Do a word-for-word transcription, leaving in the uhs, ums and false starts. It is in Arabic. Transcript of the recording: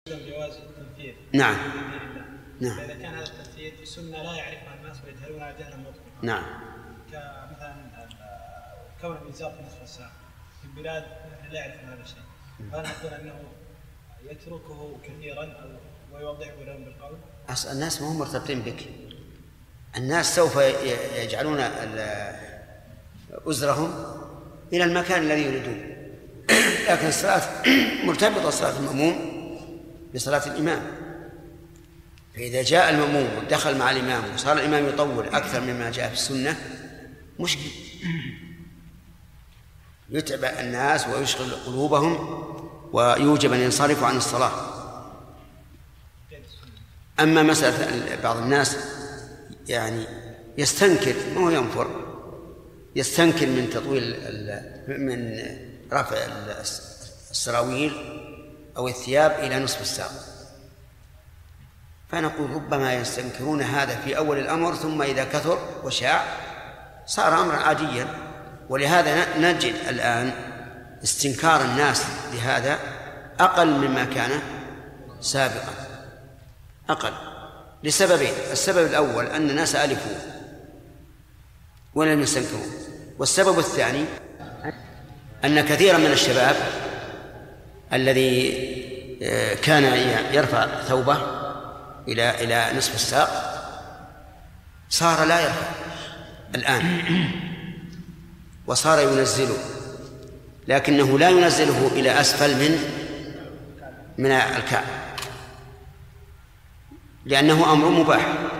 جواز التنفيذ. نعم. نعم. إذا كان هذا التنفيذ سنة لا يعرفها الناس ويجهلون على جهلا مطلقا. نعم. كمثلا كون الميزان في نصف الساعة في البلاد لا يعرفون هذا الشيء. هل نقول أنه يتركه كثيرا أو ويوضحه لهم بالقول؟ أصل الناس ما هم مرتبطين بك. الناس سوف يجعلون أزرهم إلى المكان الذي يريدون، لكن الصلاة مرتبطة صلاة المأموم بصلاة الإمام، فإذا جاء المأموم ودخل مع الإمام وصار الإمام يطول أكثر مما جاء في السنة مشكل، يتعب الناس ويشغل قلوبهم ويوجب أن ينصرفوا عن الصلاة. أما مسألة بعض الناس يعني يستنكر، ما هو ينفر، يستنكر من تطويل من رفع السراويل أو الثياب إلى نصف الساق، فنقول ربما يستنكرون هذا في أول الأمر، ثم إذا كثر وشاع صار أمرا عاديا. ولهذا نجد الآن استنكار الناس لهذا أقل مما كان سابقا، أقل لسببين: السبب الأول أن الناس ألفوا ولم يستنكروا، والسبب الثاني أن كثيرا من الشباب الذي كان يرفع ثوبه إلى إلى نصف الساق صار لا يرفع الآن، وصار ينزله، لكنه لا ينزله إلى أسفل من من الكعب، لأنه أمر مباح.